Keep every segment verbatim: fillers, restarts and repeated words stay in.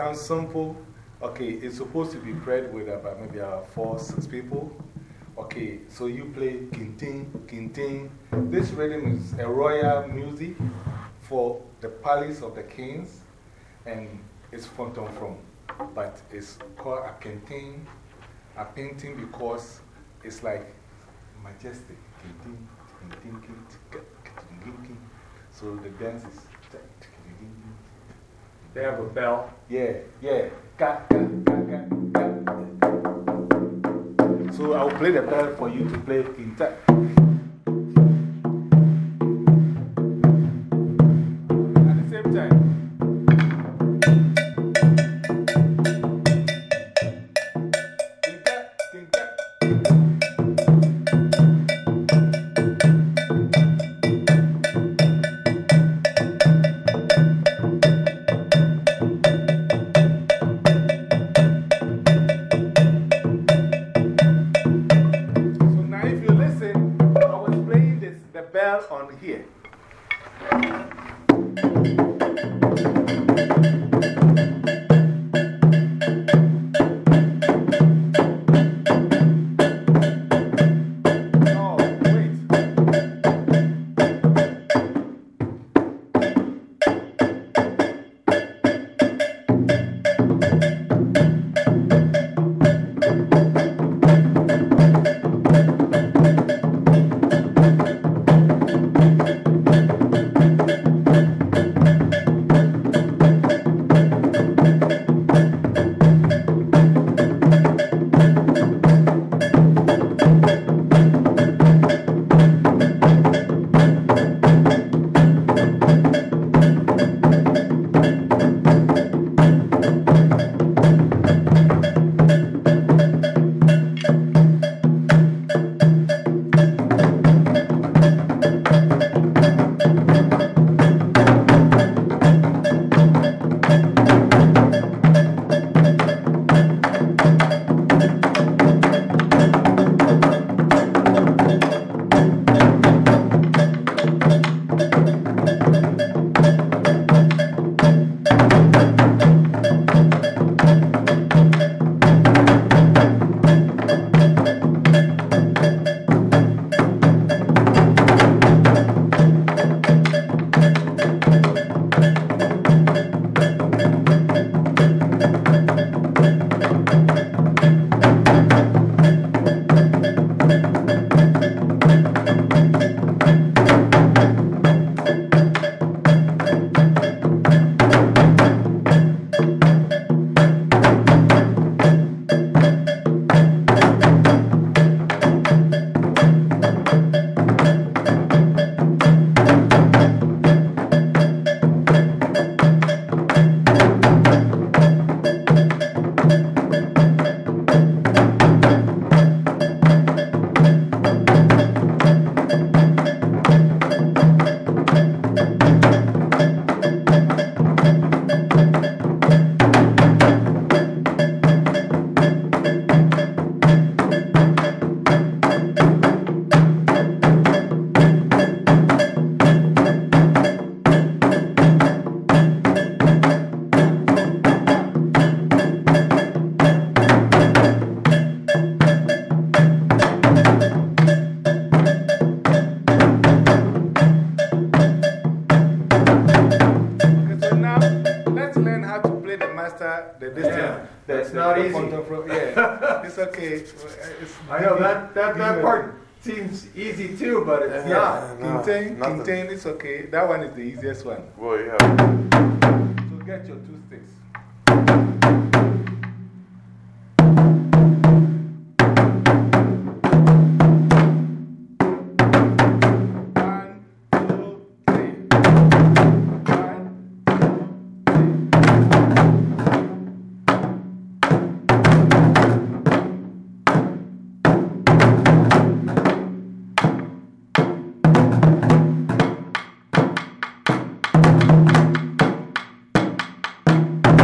sounds simple. Okay, it's supposed to be played with about maybe uh, four, six people. Okay, so you play Kintin, Kintin. This rhythm is a royal music for the palace of the kings, and it's Fonton from. But it's called a Kintin, a painting because it's like majestic. Kintin, Kintin, Kintin, Kintin. So the dance is. They have a bell. Yeah, yeah. Ka, ka, ka, ka, ka. So I'll play the bell for you to play in time. At the same time. On here. Yeah, it's okay. It's, I know that, that, that part seems easy too, but it's yeah, not. No, Quintain, Quintain, it's okay. That one is the easiest one. Well, yeah. So get your two sticks. Thank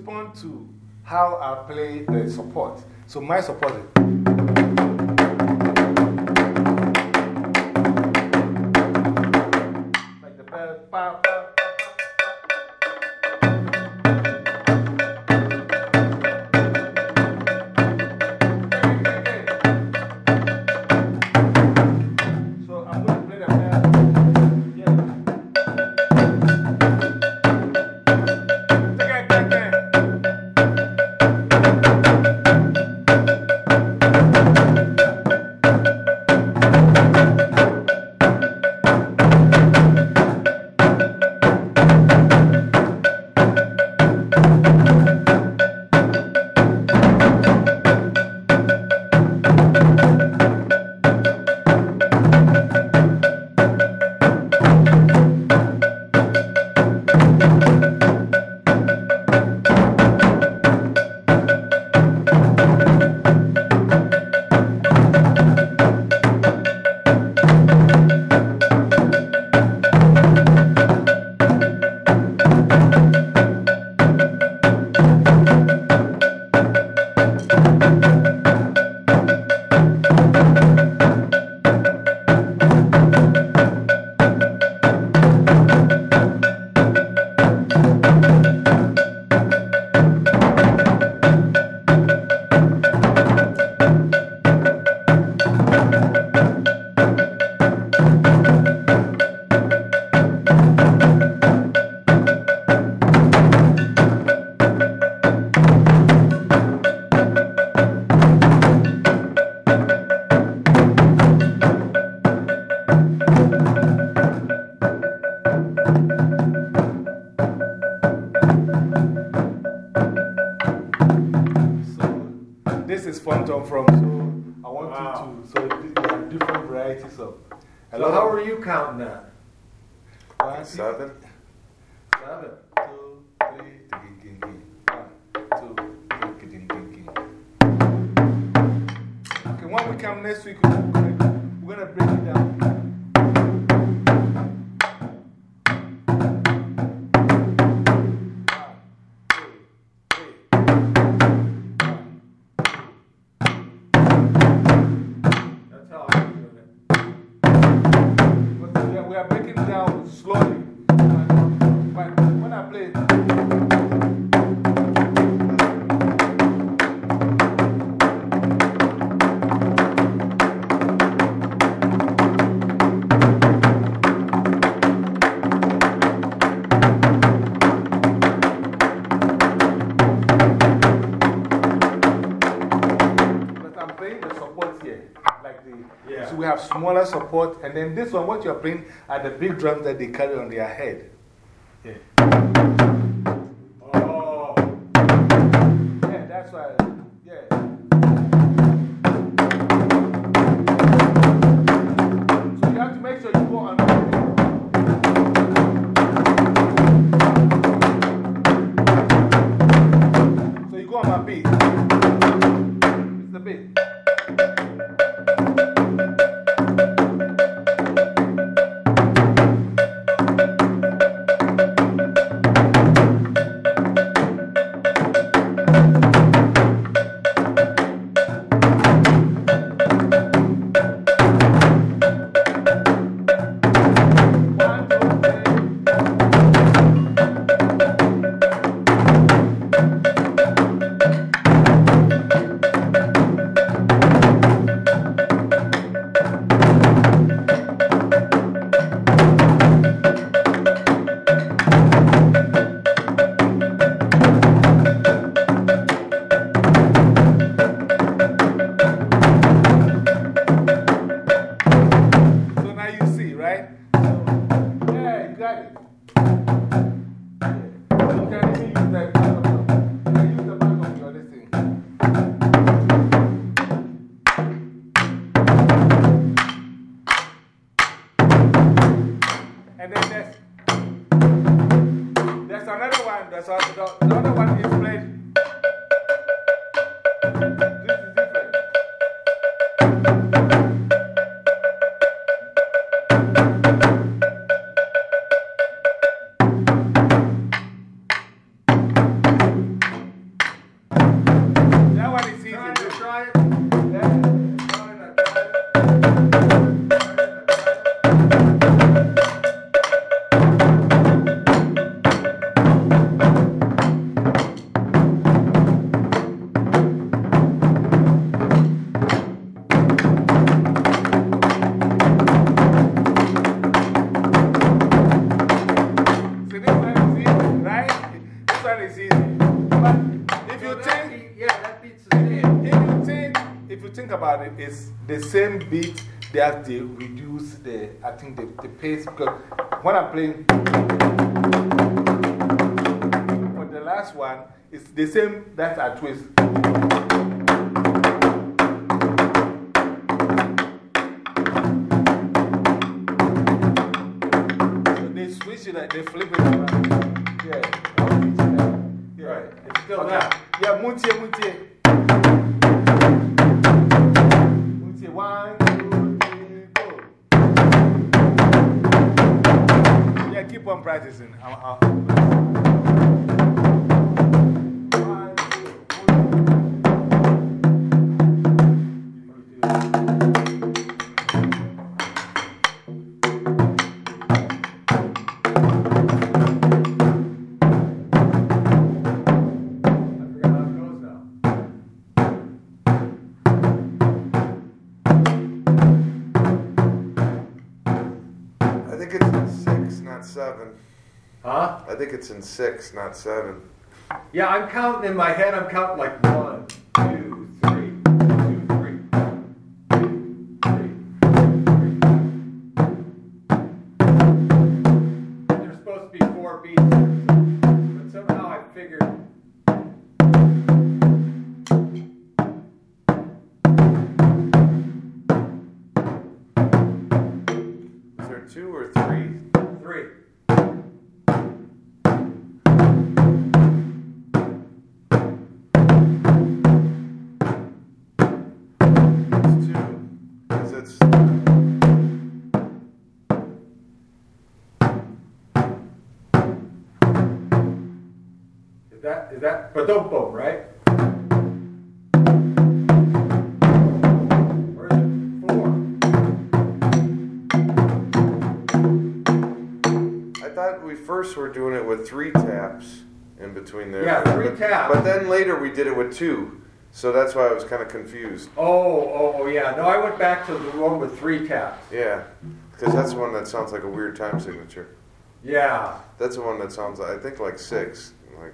respond to how I play the support. So my support is. Like the bell, pa, pa, pa, So I'm going to play the bell. Yeah. Take it, take it. This is Phantom from, so I want Wow. you to, so there are different varieties of. So how are you counting that? One, Seven. seven, two, three, ding, ding, ding. One, two, three, ding, ding, ding. Okay, when we come next week, we're going we're gonna break it down. That's how I'm doing it. But we are- we are breaking it down slowly. But when I play it, but I'm playing the support here. Like the, Yeah. So we have smaller support, and then this one, what you're playing are the big drums that they carry on their head. Yeah. Oh. Yeah, that's why. Yeah. So you have to make sure you go on. So you go on my beat. It's the beat. One, two, three. But if you So that think, beat, yeah, that beats the same. if you think, if you think about it, it's the same beat. They have to reduce the, I think, the, the pace. Because when I'm playing, for the last one, it's the same, that's a twist. So they switch it, they flip it around. Yeah. Yeah. Right. It's still Okay. that. Yeah, Muntie, Muntie. Muntie, one, two, three, go. Yeah, keep on practicing. I'll, I'll, one, two, I think it's in six, not seven. Huh? I think it's in six, not seven. Yeah, I'm counting in my head, I'm counting like one, two, three, two, three, three, three. There's supposed to be four beats, but somehow I figured. Is there two or three? Three. It's two. Because it's. Is that, is that, but don't boom, right? Or is it four? I thought we first were doing it with three taps in between there. Yeah, three but, taps. But then later we did it with two. So that's why I was kind of confused. Oh, oh, oh, yeah. No, I went back to the one with three taps. Yeah. Because that's the one that sounds like a weird time signature. Yeah. That's the one that sounds, I think, like six. Like.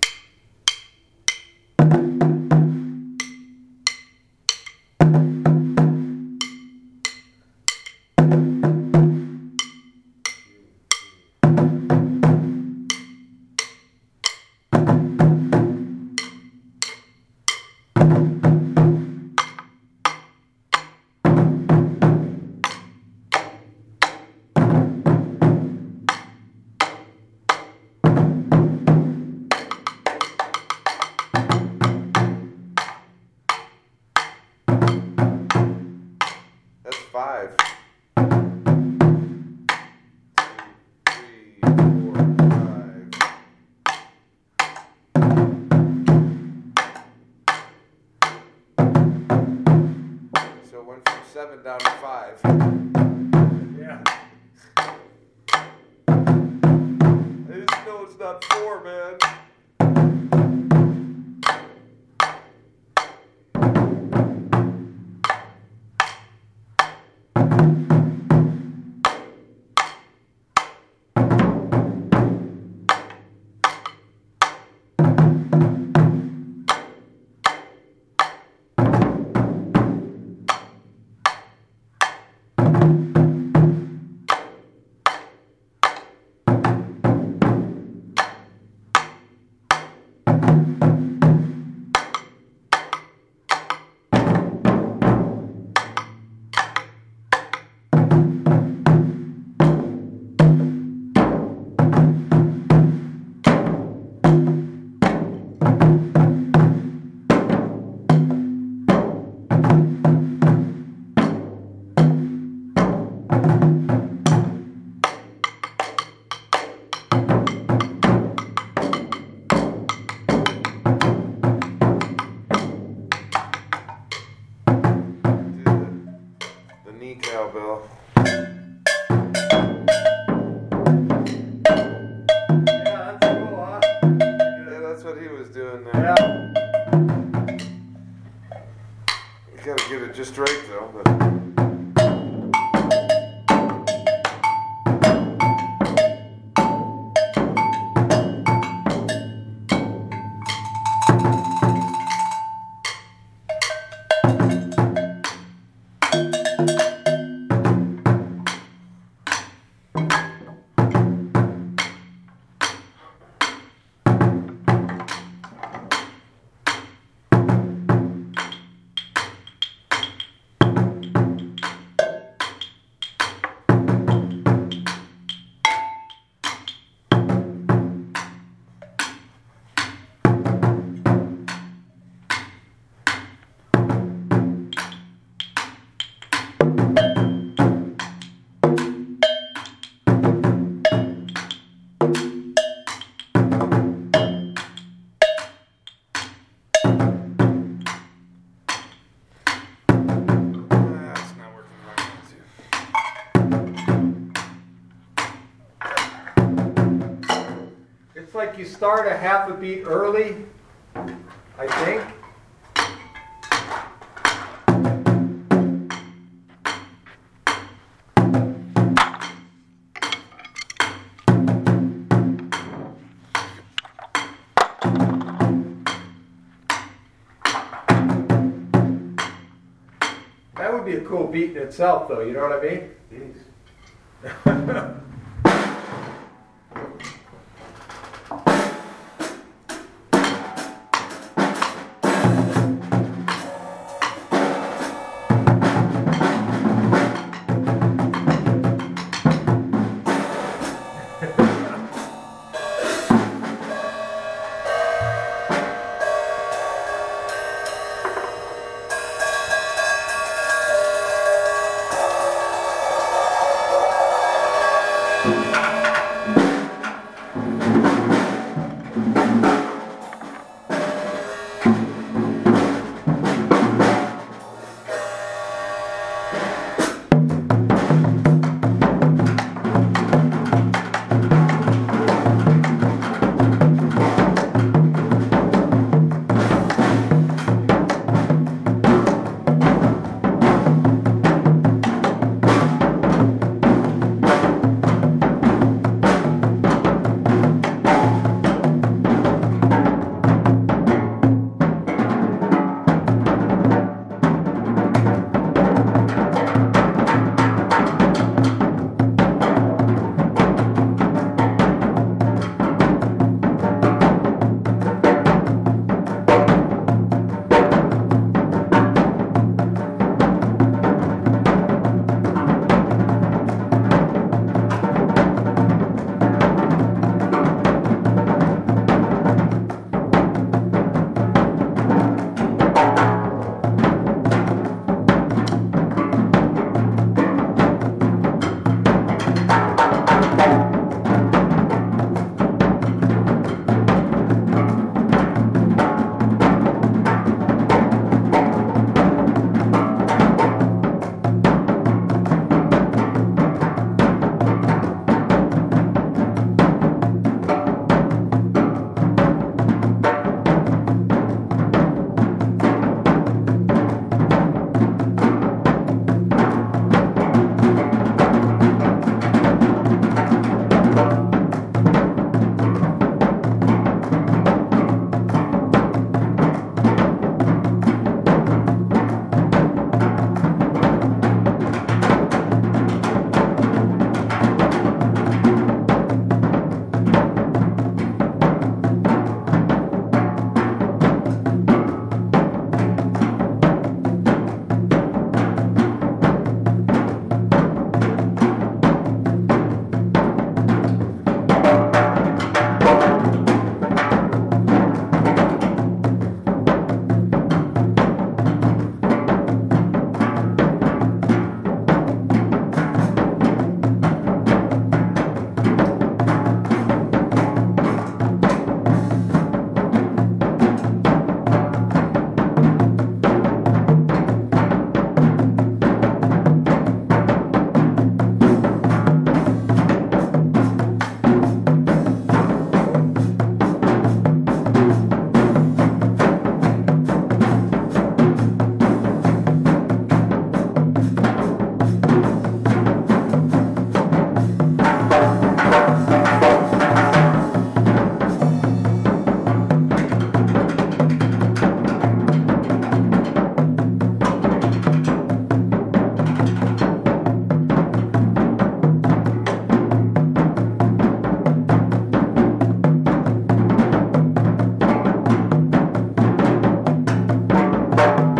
That's five. Two, three, four, five. So it went from seven down to five. Yeah. I just know it's not four, man. Cowbell. Yeah, that's cool, huh? Yeah, that's what he was doing there. Yeah. You gotta get it just right though. But... like you start a half a beat early, I think. That would be a cool beat in itself, though, you know what I mean? Yes. Thank you.